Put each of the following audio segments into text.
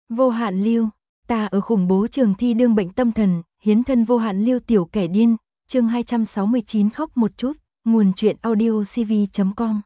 Vô hạn lưu, ta ở khủng bố trường thi đương bệnh tâm thần, hiến thân vô hạn lưu tiểu kẻ điên, chương 269 khóc một chút, nguồn truyện audio cv.com.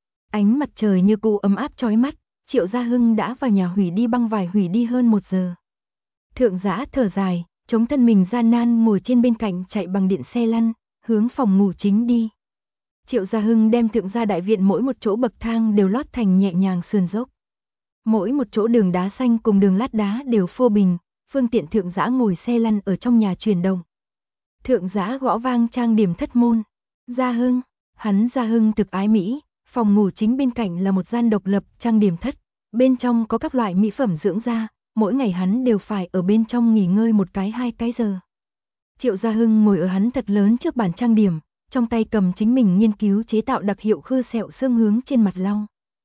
Ánh mặt trời như cũ ấm áp chói mắt, Triệu Gia Hưng đã vào nhà hủy đi băng vải hủy đi hơn 1 giờ. Thượng Dã thở dài, chống thân mình gian nan ngồi trên bên cạnh chạy bằng điện xe lăn, hướng phòng ngủ chính đi. Triệu Gia Hưng đem Thượng Gia đại viện mỗi một chỗ bậc thang đều lót thành nhẹ nhàng sườn dốc. Mỗi một chỗ đường đá xanh cùng đường lát đá đều phô bình, phương tiện Thượng Dã ngồi xe lăn ở trong nhà chuyển động. Thượng Dã gõ vang trang điểm thất môn. Gia Hưng, hắn Gia Hưng thực ái mỹ, phòng ngủ chính bên cạnh là một gian độc lập trang điểm thất, bên trong có các loại mỹ phẩm dưỡng da, mỗi ngày hắn đều phải ở bên trong nghỉ ngơi 1-2 cái giờ. Triệu Gia Hưng ngồi ở hắn thật lớn trước bàn trang điểm, trong tay cầm chính mình nghiên cứu chế tạo đặc hiệu khư sẹo xương hướng trên mặt lau.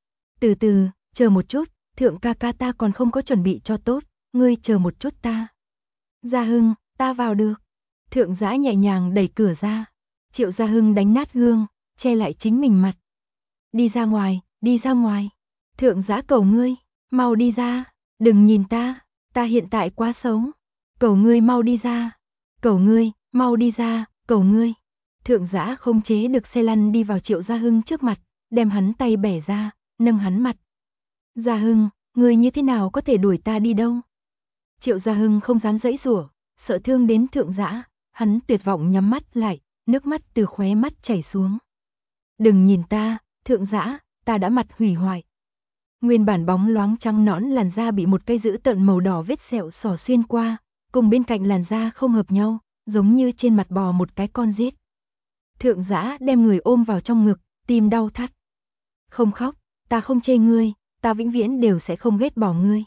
Từ từ, chờ một chút, Thượng ca ca ta còn không có chuẩn bị cho tốt, ngươi chờ một chút ta. Gia Hưng, ta vào được. Thượng Dã nhẹ nhàng đẩy cửa ra. Triệu Gia Hưng đánh nát gương, che lại chính mình mặt. Đi ra ngoài, đi ra ngoài. Thượng Dã cầu ngươi, mau đi ra, đừng nhìn ta hiện tại quá xấu. Cầu ngươi mau đi ra, cầu ngươi, mau đi ra, cầu ngươi. Thượng Dã không chế được xe lăn đi vào Triệu Gia Hưng trước mặt, đem hắn tay bẻ ra, nâng hắn mặt. Gia Hưng, ngươi như thế nào có thể đuổi ta đi đâu? Triệu Gia Hưng không dám giãy giụa, sợ thương đến Thượng Dã, hắn tuyệt vọng nhắm mắt lại, nước mắt từ khóe mắt chảy xuống. Đừng nhìn ta, Thượng Dã, ta đã mặt hủy hoại. Nguyên bản bóng loáng trắng nõn làn da bị một cây dữ tợn màu đỏ vết sẹo xỏ xuyên qua, cùng bên cạnh làn da không hợp nhau, giống như trên mặt bò một cái con rết. Thượng Dã đem người ôm vào trong ngực, tim đau thắt. Không khóc, ta không chê ngươi, ta vĩnh viễn đều sẽ không ghét bỏ ngươi.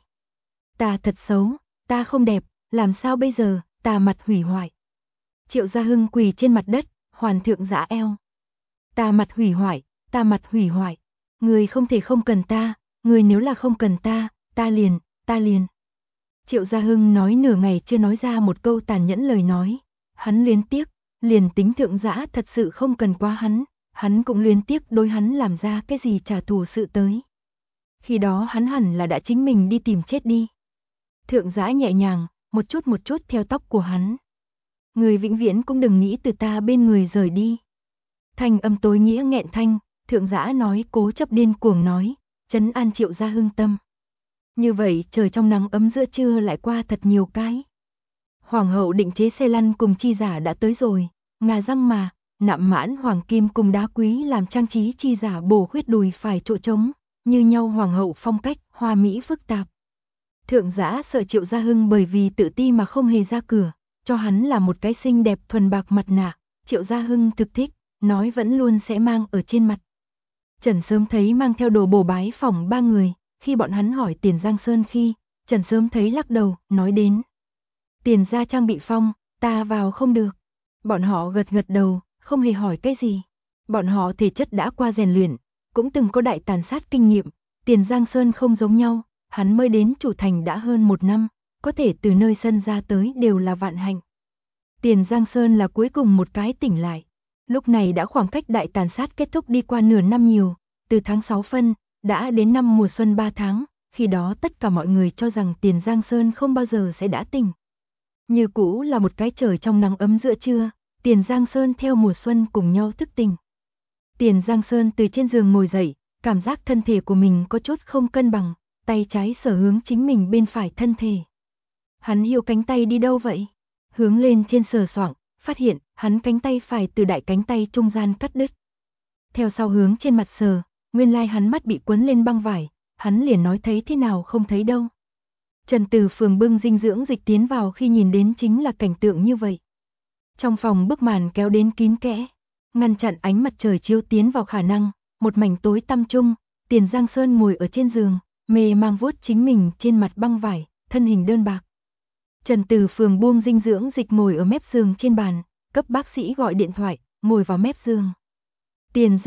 Ta thật xấu, ta không đẹp, làm sao bây giờ, ta mặt hủy hoại. Triệu Gia Hưng quỳ trên mặt đất, hoàn Thượng Dã eo. Ta mặt hủy hoại, ta mặt hủy hoại. Ngươi không thể không cần ta, ngươi nếu là không cần ta liền. Triệu Gia Hưng nói nửa ngày chưa nói ra một câu tàn nhẫn lời nói. Hắn luyến tiếc, liền tính Thượng Dã thật sự không cần quá hắn cũng luyến tiếc đối hắn làm ra cái gì trả thù sự tới. Khi đó hắn hẳn là đã chính mình đi tìm chết đi. Thượng Dã nhẹ nhàng, một chút theo tóc của hắn. Người vĩnh viễn cũng đừng nghĩ từ ta bên người rời đi. Thanh âm tối nghĩa nghẹn thanh, Thượng Dã nói cố chấp điên cuồng nói, trấn an Triệu Gia Hưng tâm. Như vậy trời trong nắng ấm giữa trưa lại qua thật nhiều cái. Hoàng hậu định chế xe lăn cùng chi giả đã tới rồi, ngà răng mà, nạm mãn hoàng kim cùng đá quý làm trang trí chi giả bổ khuyết đùi phải chỗ trống, như nhau hoàng hậu phong cách, hoa mỹ phức tạp. Thượng Dã sợ Triệu Gia Hưng bởi vì tự ti mà không hề ra cửa, cho hắn là một cái xinh đẹp thuần bạc mặt nạ, Triệu Gia Hưng thực thích, nói vẫn luôn sẽ mang ở trên mặt. Trần Sớm thấy mang theo đồ bổ bái phỏng 3 người, khi bọn hắn hỏi Tiền Giang Sơn khi, Trần Sớm thấy lắc đầu, nói đến. Tiền gia trang bị phong, ta vào không được. Bọn họ gật gật đầu, không hề hỏi cái gì. Bọn họ thể chất đã qua rèn luyện, cũng từng có đại tàn sát kinh nghiệm, Tiền Giang Sơn không giống nhau, hắn mới đến chủ thành đã hơn 1 năm, có thể từ nơi sân ra tới đều là vạn hạnh. Tiền Giang Sơn là cuối cùng một cái tỉnh lại. Lúc này đã khoảng cách đại tàn sát kết thúc đi qua nửa năm nhiều, từ tháng 6 phân, đã đến năm mùa xuân 3 tháng, khi đó tất cả mọi người cho rằng Tiền Giang Sơn không bao giờ sẽ đã tỉnh. Như cũ là một cái trời trong nắng ấm giữa trưa, Tiền Giang Sơn theo mùa xuân cùng nhau thức tỉnh. Tiền Giang Sơn từ trên giường ngồi dậy, cảm giác thân thể của mình có chút không cân bằng, tay trái sở hướng chính mình bên phải thân thể. Hắn hiêu cánh tay đi đâu vậy? Hướng lên trên sờ soạng, phát hiện hắn cánh tay phải từ đại cánh tay trung gian cắt đứt. Theo sau hướng trên mặt sờ, nguyên lai hắn mắt bị quấn lên băng vải, hắn liền nói thấy thế nào không thấy đâu. Trần Từ Phường bưng dinh dưỡng dịch tiến vào khi nhìn đến chính là cảnh tượng như vậy. Trong phòng bức màn kéo đến kín kẽ, ngăn chặn ánh mặt trời chiếu tiến vào khả năng, một mảnh tối tăm trung, Tiền Giang Sơn ngồi ở trên giường, mê mang vuốt chính mình trên mặt băng vải, thân hình đơn bạc. Trần Từ Phường buông dinh dưỡng dịch ngồi ở mép giường trên bàn, cấp bác sĩ gọi điện thoại, ngồi vào mép giường. Tiền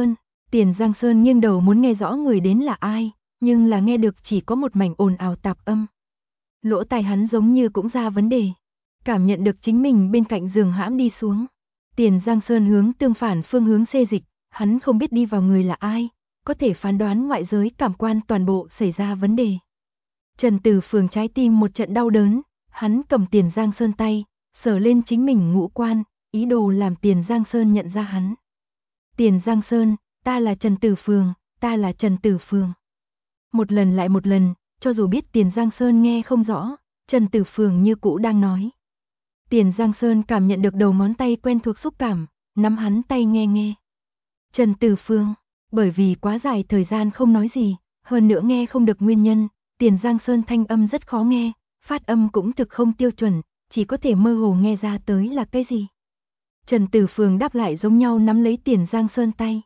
Giang Sơn nghiêng đầu muốn nghe rõ người đến là ai, nhưng là nghe được chỉ có một mảnh ồn ào tạp âm. Lỗ tai hắn giống như cũng ra vấn đề, cảm nhận được chính mình bên cạnh giường hãm đi xuống. Tiền Giang Sơn hướng tương phản phương hướng xê dịch, hắn không biết đi vào người là ai, có thể phán đoán ngoại giới cảm quan toàn bộ xảy ra vấn đề. Trần Tử Phường trái tim một trận đau đớn, hắn cầm Tiền Giang Sơn tay, sờ lên chính mình ngũ quan, ý đồ làm Tiền Giang Sơn nhận ra hắn. Tiền Giang Sơn, ta là Trần Tử Phường, ta là Trần Tử Phường. Một lần lại một lần, cho dù biết Tiền Giang Sơn nghe không rõ, Trần Tử Phường như cũ đang nói. Tiền Giang Sơn cảm nhận được đầu ngón tay quen thuộc xúc cảm, nắm hắn tay nghe nghe. Trần Tử Phường, bởi vì quá dài thời gian không nói gì, hơn nữa nghe không được nguyên nhân, Tiền Giang Sơn thanh âm rất khó nghe, phát âm cũng thực không tiêu chuẩn, chỉ có thể mơ hồ nghe ra tới là cái gì. Trần Tử Phường đáp lại giống nhau nắm lấy Tiền Giang Sơn tay.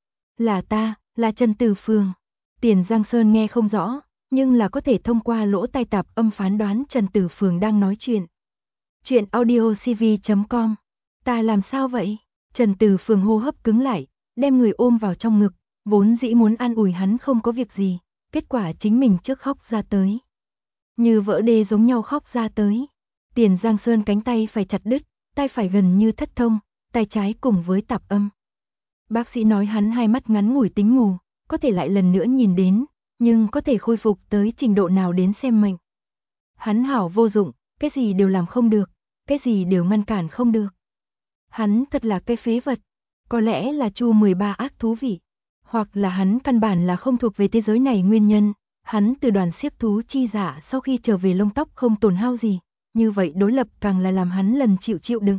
Là ta, là Trần Tử Phường. Tiền Giang Sơn nghe không rõ, nhưng là có thể thông qua lỗ tai tạp âm phán đoán Trần Tử Phường đang nói chuyện. Chuyện audiocv.com. Ta làm sao vậy? Trần Tử Phường hô hấp cứng lại, đem người ôm vào trong ngực, vốn dĩ muốn an ủi hắn không có việc gì, kết quả chính mình trước khóc ra tới. Như vỡ đê giống nhau khóc ra tới. Tiền Giang Sơn cánh tay phải chặt đứt, tay phải gần như thất thông, tay trái cùng với tạp âm. Bác sĩ nói hắn hai mắt ngắn ngủi tính mù, có thể lại lần nữa nhìn đến, nhưng có thể khôi phục tới trình độ nào đến xem mệnh. Hắn hảo vô dụng, cái gì đều làm không được, cái gì đều ngăn cản không được. Hắn thật là cái phế vật, có lẽ là Chu 13 ác thú vị, hoặc là hắn căn bản là không thuộc về thế giới này nguyên nhân, hắn từ đoàn xiếc thú chi giả sau khi trở về lông tóc không tổn hao gì, như vậy đối lập càng là làm hắn lần chịu đựng.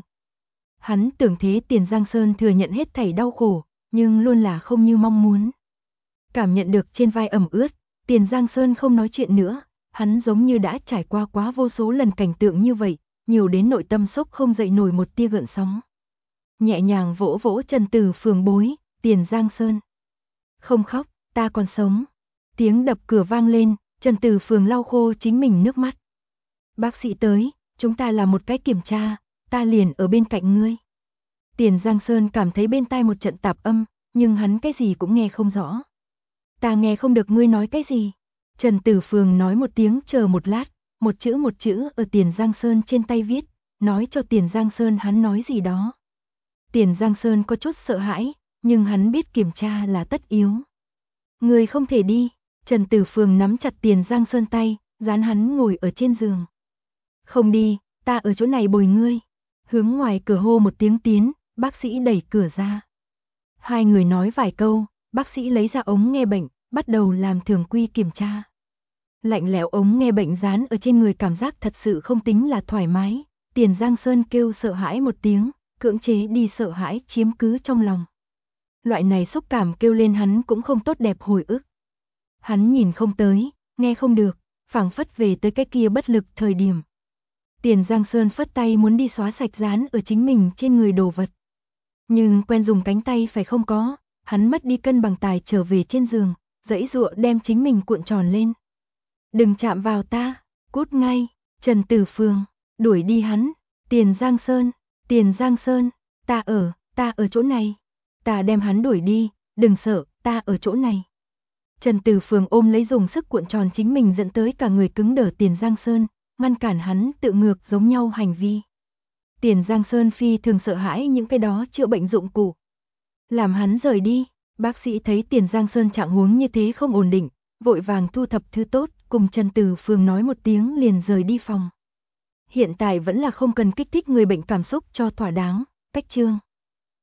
Hắn tưởng thế Tiền Giang Sơn thừa nhận hết thảy đau khổ, nhưng luôn là không như mong muốn. Cảm nhận được trên vai ẩm ướt, Tiền Giang Sơn không nói chuyện nữa, hắn giống như đã trải qua quá vô số lần cảnh tượng như vậy, nhiều đến nội tâm sốc không dậy nổi một tia gợn sóng. Nhẹ nhàng vỗ vỗ Trần Tử Phường bối, Tiền Giang Sơn. Không khóc, ta còn sống. Tiếng đập cửa vang lên, Trần Tử Phường lau khô chính mình nước mắt. Bác sĩ tới, chúng ta làm một cái kiểm tra, ta liền ở bên cạnh ngươi. Tiền Giang Sơn cảm thấy bên tai một trận tạp âm, nhưng hắn cái gì cũng nghe không rõ. Ta nghe không được ngươi nói cái gì. Trần Tử Phường nói một tiếng chờ một lát, một chữ ở Tiền Giang Sơn trên tay viết, nói cho Tiền Giang Sơn hắn nói gì đó. Tiền Giang Sơn có chút sợ hãi, nhưng hắn biết kiểm tra là tất yếu. Ngươi không thể đi. Trần Tử Phường nắm chặt Tiền Giang Sơn tay, dán hắn ngồi ở trên giường. Không đi, ta ở chỗ này bồi ngươi. Hướng ngoài cửa hô một tiếng tiến, bác sĩ đẩy cửa ra. Hai người nói vài câu, bác sĩ lấy ra ống nghe bệnh, bắt đầu làm thường quy kiểm tra. Lạnh lẽo ống nghe bệnh dán ở trên người cảm giác thật sự không tính là thoải mái. Tiền Giang Sơn kêu sợ hãi một tiếng, cưỡng chế đi sợ hãi chiếm cứ trong lòng. Loại này xúc cảm kêu lên hắn cũng không tốt đẹp hồi ức. Hắn nhìn không tới, nghe không được, phảng phất về tới cái kia bất lực thời điểm. Tiền Giang Sơn phất tay muốn đi xóa sạch dán ở chính mình trên người đồ vật. Nhưng quen dùng cánh tay phải không có, hắn mất đi cân bằng tài trở về trên giường, giãy giụa đem chính mình cuộn tròn lên. Đừng chạm vào ta, cút ngay, Trần Tử Phường, đuổi đi hắn, Tiền Giang Sơn, ta ở chỗ này, ta đem hắn đuổi đi, đừng sợ, ta ở chỗ này. Trần Tử Phường ôm lấy dùng sức cuộn tròn chính mình dẫn tới cả người cứng đờ Tiền Giang Sơn, ngăn cản hắn tự ngược giống nhau hành vi. Tiền Giang Sơn phi thường sợ hãi những cái đó chữa bệnh dụng cụ. Làm hắn rời đi, bác sĩ thấy Tiền Giang Sơn trạng huống như thế không ổn định, vội vàng thu thập thứ tốt, cùng Trần Tử Phường nói một tiếng liền rời đi phòng. Hiện tại vẫn là không cần kích thích người bệnh cảm xúc cho thỏa đáng, cách chương.